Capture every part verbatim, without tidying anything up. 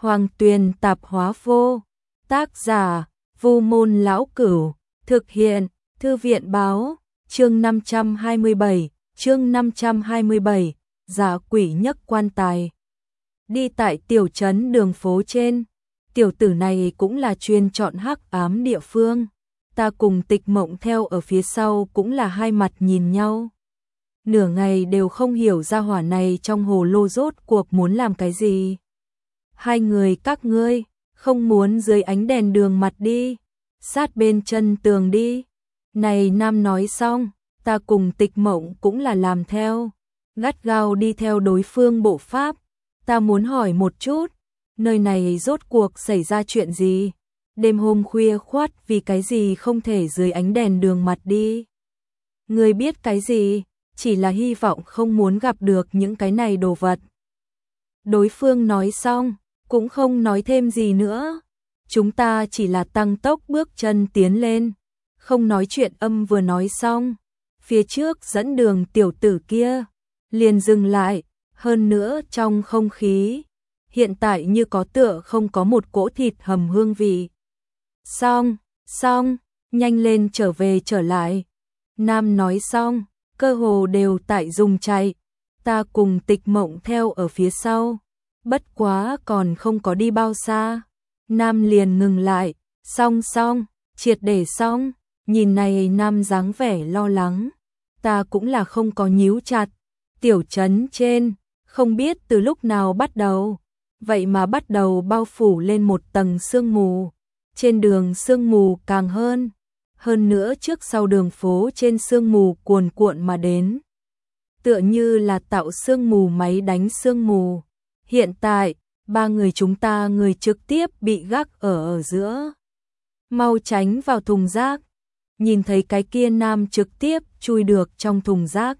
Hoàng Tuyền Tạp Hóa Vô. Tác giả: Vu Môn Lão Cửu. Thực hiện: Thư viện Báo. Chương năm trăm hai mươi bảy. Chương năm trăm hai mươi bảy. Dã quỷ nhấc quan tài. Đi tại tiểu trấn đường phố trên, tiểu tử này cũng là chuyên chọn hắc ám địa phương. Ta cùng Tịch Mộng theo ở phía sau cũng là hai mặt nhìn nhau. Nửa ngày đều không hiểu ra hỏa này trong hồ lô rốt cuộc muốn làm cái gì. Hai người các ngươi, không muốn dưới ánh đèn đường mặt đi, sát bên chân tường đi. Này nam nói xong, ta cùng Tịch Mộng cũng là làm theo, gắt gao đi theo đối phương bộ pháp. Ta muốn hỏi một chút, nơi này rốt cuộc xảy ra chuyện gì? Đêm hôm khuya khoắt vì cái gì không thể dưới ánh đèn đường mặt đi? Ngươi biết cái gì? Chỉ là hy vọng không muốn gặp được những cái này đồ vật. Đối phương nói xong, cũng không nói thêm gì nữa. Chúng ta chỉ là tăng tốc bước chân tiến lên, không nói chuyện. Âm vừa nói xong, phía trước dẫn đường tiểu tử kia liền dừng lại, hơn nữa trong không khí hiện tại như có tựa không có một cỗ thịt hầm hương vị. Xong, xong, nhanh lên trở về trở lại. Nam nói xong, cơ hồ đều tại dùng chạy. Ta cùng Tịch Mộng theo ở phía sau, bất quá còn không có đi bao xa, Nam liền ngừng lại. Xong xong, triệt để xong. Nhìn này Nam dáng vẻ lo lắng, ta cũng là không có nhíu chặt. Tiểu trấn trên, không biết từ lúc nào bắt đầu, vậy mà bắt đầu bao phủ lên một tầng sương mù. Trên đường sương mù càng hơn, hơn nữa trước sau đường phố trên sương mù cuồn cuộn mà đến, tựa như là tạo sương mù máy đánh sương mù. Hiện tại, ba người chúng ta người trực tiếp bị gác ở ở giữa. Mau tránh vào thùng rác. Nhìn thấy cái kia nam trực tiếp chui được trong thùng rác.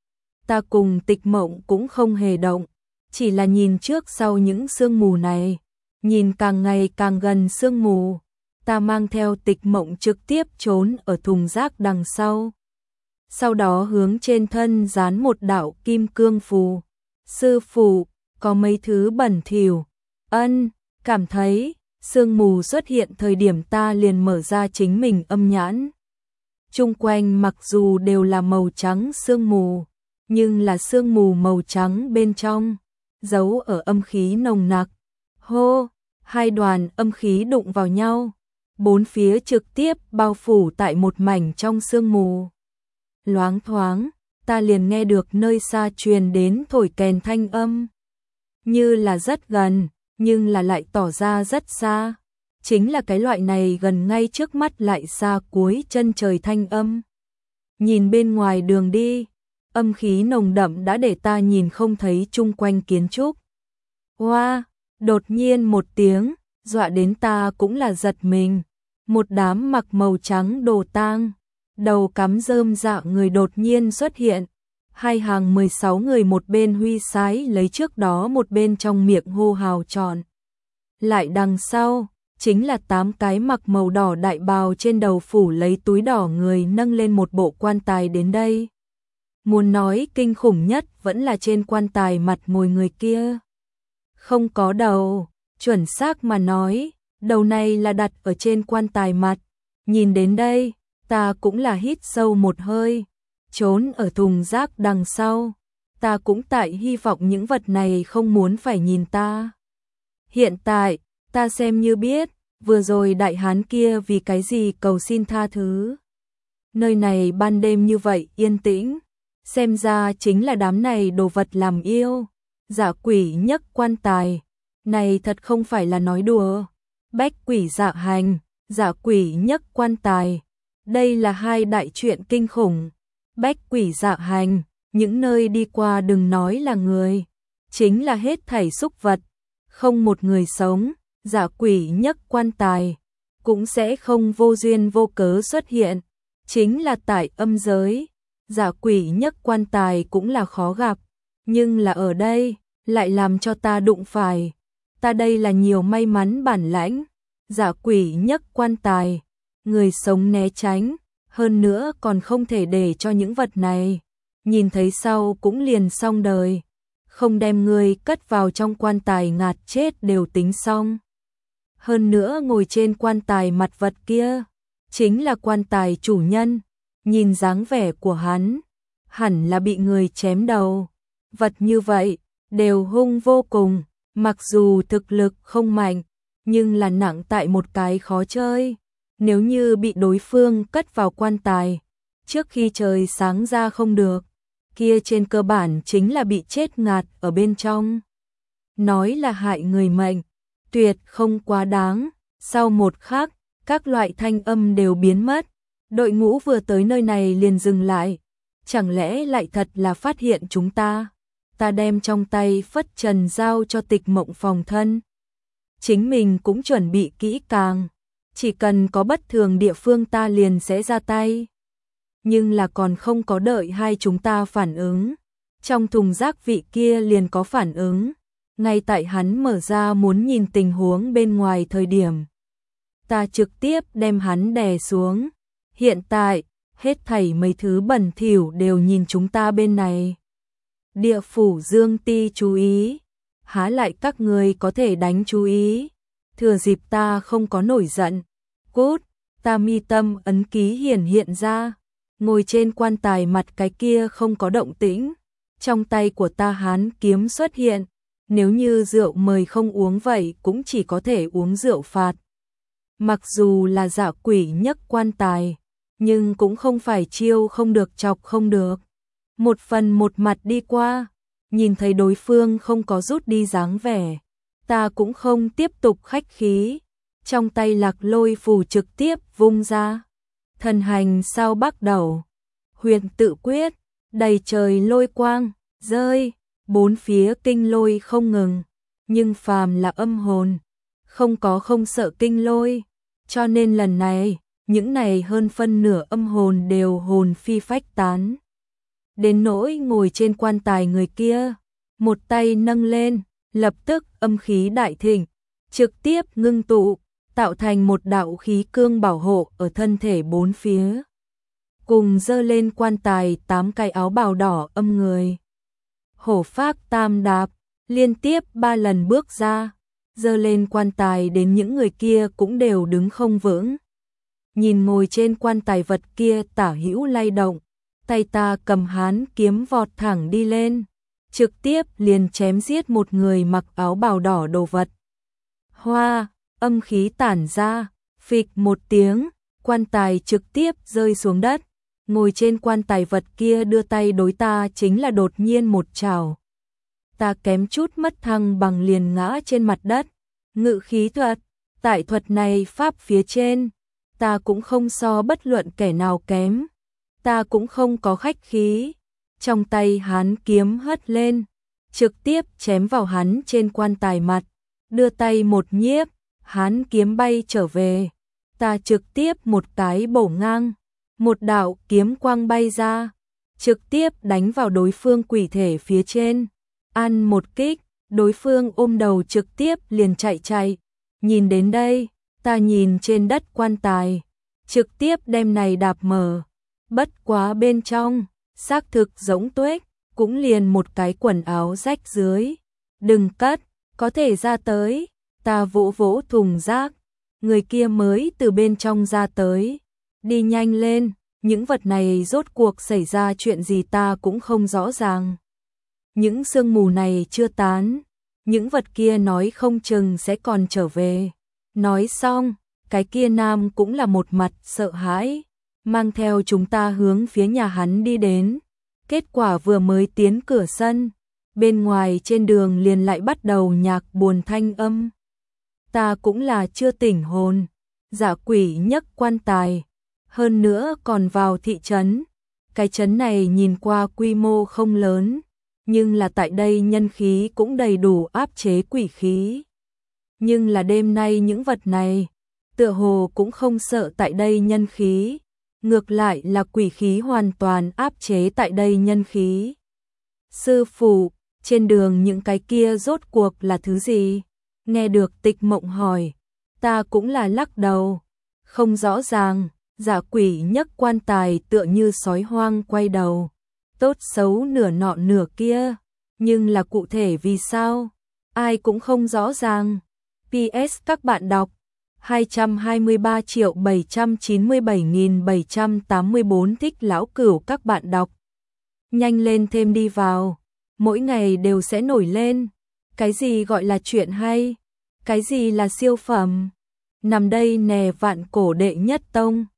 Ta cùng Tịch Mộng cũng không hề động, chỉ là nhìn trước sau những sương mù này, nhìn càng ngày càng gần sương mù. Ta mang theo Tịch Mộng trực tiếp trốn ở thùng rác đằng sau. Sau đó hướng trên thân dán một đạo kim cương phù. Sư phụ, có mấy thứ bẩn thỉu. Ân, cảm thấy sương mù xuất hiện thời điểm ta liền mở ra chính mình âm nhãn. Chung quanh mặc dù đều là màu trắng sương mù, nhưng là sương mù màu trắng bên trong giấu ở âm khí nồng nặc. Hô, hai đoàn âm khí đụng vào nhau, bốn phía trực tiếp bao phủ tại một mảnh trong sương mù. Loáng thoáng, ta liền nghe được nơi xa truyền đến thổi kèn thanh âm, như là rất gần, nhưng là lại tỏ ra rất xa. Chính là cái loại này gần ngay trước mắt lại xa cuối chân trời thanh âm. Nhìn bên ngoài đường đi, âm khí nồng đậm đã để ta nhìn không thấy chung quanh kiến trúc. Hoa, đột nhiên một tiếng, dọa đến ta cũng là giật mình. Một đám mặc màu trắng đồ tang, đầu cắm rơm dạ người đột nhiên xuất hiện. Hai hàng mười sáu người, một bên huy sái lấy trước đó, một bên trong miệng hô hào tròn. Lại đằng sau, chính là tám cái mặc màu đỏ đại bào trên đầu phủ lấy túi đỏ người nâng lên một bộ quan tài đến đây. Muốn nói kinh khủng nhất vẫn là trên quan tài mặt ngồi người kia. Không có đầu, chuẩn xác mà nói, đầu này là đặt ở trên quan tài mặt. Nhìn đến đây, ta cũng là hít sâu một hơi, trốn ở thùng rác đằng sau. Ta cũng tại hy vọng những vật này không muốn phải nhìn ta. Hiện tại, ta xem như biết, vừa rồi đại hán kia vì cái gì cầu xin tha thứ. Nơi này ban đêm như vậy yên tĩnh, xem ra chính là đám này đồ vật làm yêu. Dã quỷ nhấc quan tài, này thật không phải là nói đùa. Bách quỷ dạ hành, dã quỷ nhấc quan tài, đây là hai đại chuyện kinh khủng. Bách quỷ dạ hành, những nơi đi qua đừng nói là người, chính là hết thảy súc vật, không một người sống. Dã quỷ nhấc quan tài cũng sẽ không vô duyên vô cớ xuất hiện, chính là tại âm giới. Dã quỷ nhấc quan tài cũng là khó gặp, nhưng là ở đây lại làm cho ta đụng phải. Ta đây là nhiều may mắn bản lãnh. Dã quỷ nhấc quan tài, người sống né tránh, hơn nữa còn không thể để cho những vật này nhìn thấy sau cũng liền xong đời. không đem ngươi cất vào trong quan tài ngạt chết đều tính xong. Hơn nữa ngồi trên quan tài mặt vật kia, chính là quan tài chủ nhân, nhìn dáng vẻ của hắn, hẳn là bị người chém đầu. Vật như vậy, đều hung vô cùng, mặc dù thực lực không mạnh, nhưng là nặng tại một cái khó chơi. Nếu như bị đối phương cất vào quan tài, trước khi trời sáng ra không được, kia trên cơ bản chính là bị chết ngạt ở bên trong. Nói là hại người mệnh, tuyệt không quá đáng. Sau một khắc, các loại thanh âm đều biến mất, đội ngũ vừa tới nơi này liền dừng lại. Chẳng lẽ lại thật là phát hiện chúng ta? Ta đem trong tay phất trần giao cho Tịch Mộng phòng thân. Chính mình cũng chuẩn bị kỹ càng, chỉ cần có bất thường địa phương ta liền sẽ ra tay. Nhưng là còn không có đợi hai chúng ta phản ứng, trong thùng rác vị kia liền có phản ứng. Ngay tại hắn mở ra muốn nhìn tình huống bên ngoài thời điểm, ta trực tiếp đem hắn đè xuống. Hiện tại, hết thảy mấy thứ bẩn thỉu đều nhìn chúng ta bên này. Địa phủ Dương Ti chú ý, há lại các người có thể đánh chú ý. Thừa dịp ta không có nổi giận, cút, ta mi tâm ấn ký hiển hiện ra, ngồi trên quan tài mặt cái kia không có động tĩnh. Trong tay của ta hán kiếm xuất hiện, nếu như rượu mời không uống vậy cũng chỉ có thể uống rượu phạt. Mặc dù là dạ quỷ nhấc quan tài, nhưng cũng không phải chiêu không được chọc không được. Một phần một mặt đi qua, nhìn thấy đối phương không có rút đi dáng vẻ, ta cũng không tiếp tục khách khí, trong tay Lạc Lôi phù trực tiếp vung ra. Thần hành sao bắt đầu, huyền tự quyết, đầy trời lôi quang, rơi, bốn phía kinh lôi không ngừng, nhưng phàm là âm hồn, không có không sợ kinh lôi, cho nên lần này, những này hơn phân nửa âm hồn đều hồn phi phách tán. Đến nỗi ngồi trên quan tài người kia, một tay nâng lên, lập tức âm khí đại thịnh, trực tiếp ngưng tụ, tạo thành một đạo khí cương bảo hộ ở thân thể bốn phía. Cùng dơ lên quan tài tám cái áo bào đỏ âm người. Hổ phác tam đạp, liên tiếp ba lần bước ra, dơ lên quan tài đến những người kia cũng đều đứng không vững. Nhìn ngồi trên quan tài vật kia tả hữu lay động, tay ta cầm hán kiếm vọt thẳng đi lên, trực tiếp liền chém giết một người mặc áo bào đỏ đồ vật. Hoa, âm khí tản ra, phịch một tiếng, quan tài trực tiếp rơi xuống đất. Ngồi trên quan tài vật kia đưa tay đối ta chính là đột nhiên một trảo. Ta kém chút mất thăng bằng liền ngã trên mặt đất. Ngự khí thuật, tại thuật này pháp phía trên, ta cũng không so bất luận kẻ nào kém. Ta cũng không có khách khí. Trong tay hắn kiếm hất lên, trực tiếp chém vào hắn trên quan tài mặt. Đưa tay một nhiếp, hắn kiếm bay trở về. Ta trực tiếp một cái bổ ngang, một đạo kiếm quang bay ra, trực tiếp đánh vào đối phương quỷ thể phía trên. Ăn một kích, đối phương ôm đầu trực tiếp liền chạy chạy. Nhìn đến đây, ta nhìn trên đất quan tài, trực tiếp đem này đạp mở. Bất quá bên trong, xác thực giống tuếch, cũng liền một cái quần áo rách dưới. Đừng cất, có thể ra tới. Ta vỗ vỗ thùng rác, người kia mới từ bên trong ra tới. Đi nhanh lên, những vật này rốt cuộc xảy ra chuyện gì ta cũng không rõ ràng. Những sương mù này chưa tán, những vật kia nói không chừng sẽ còn trở về. Nói xong, cái kia nam cũng là một mặt sợ hãi, mang theo chúng ta hướng phía nhà hắn đi đến. Kết quả vừa mới tiến cửa sân, bên ngoài trên đường liền lại bắt đầu nhạc buồn thanh âm. Ta cũng là chưa tỉnh hồn, dạ quỷ nhấc quan tài, hơn nữa còn vào thị trấn. Cái trấn này nhìn qua quy mô không lớn, nhưng là tại đây nhân khí cũng đầy đủ áp chế quỷ khí. Nhưng là đêm nay những vật này, tựa hồ cũng không sợ tại đây nhân khí, ngược lại là quỷ khí hoàn toàn áp chế tại đây nhân khí. Sư phụ, trên đường những cái kia rốt cuộc là thứ gì? Nghe được Tịch Mộng hỏi, ta cũng là lắc đầu, không rõ ràng. Dạ quỷ nhấc quan tài tựa như sói hoang quay đầu, tốt xấu nửa nọ nửa kia, Nhưng là cụ thể vì sao? Ai cũng không rõ ràng. pê ét các bạn đọc hai trăm hai mươi ba triệu bảy trăm chín mươi bảy nghìn bảy trăm tám mươi bốn thích lão cửu các bạn đọc. Nhanh lên thêm đi vào. Mỗi ngày đều sẽ nổi lên. Cái gì gọi là chuyện hay? Cái gì là siêu phẩm? Nằm đây nè vạn cổ đệ nhất tông.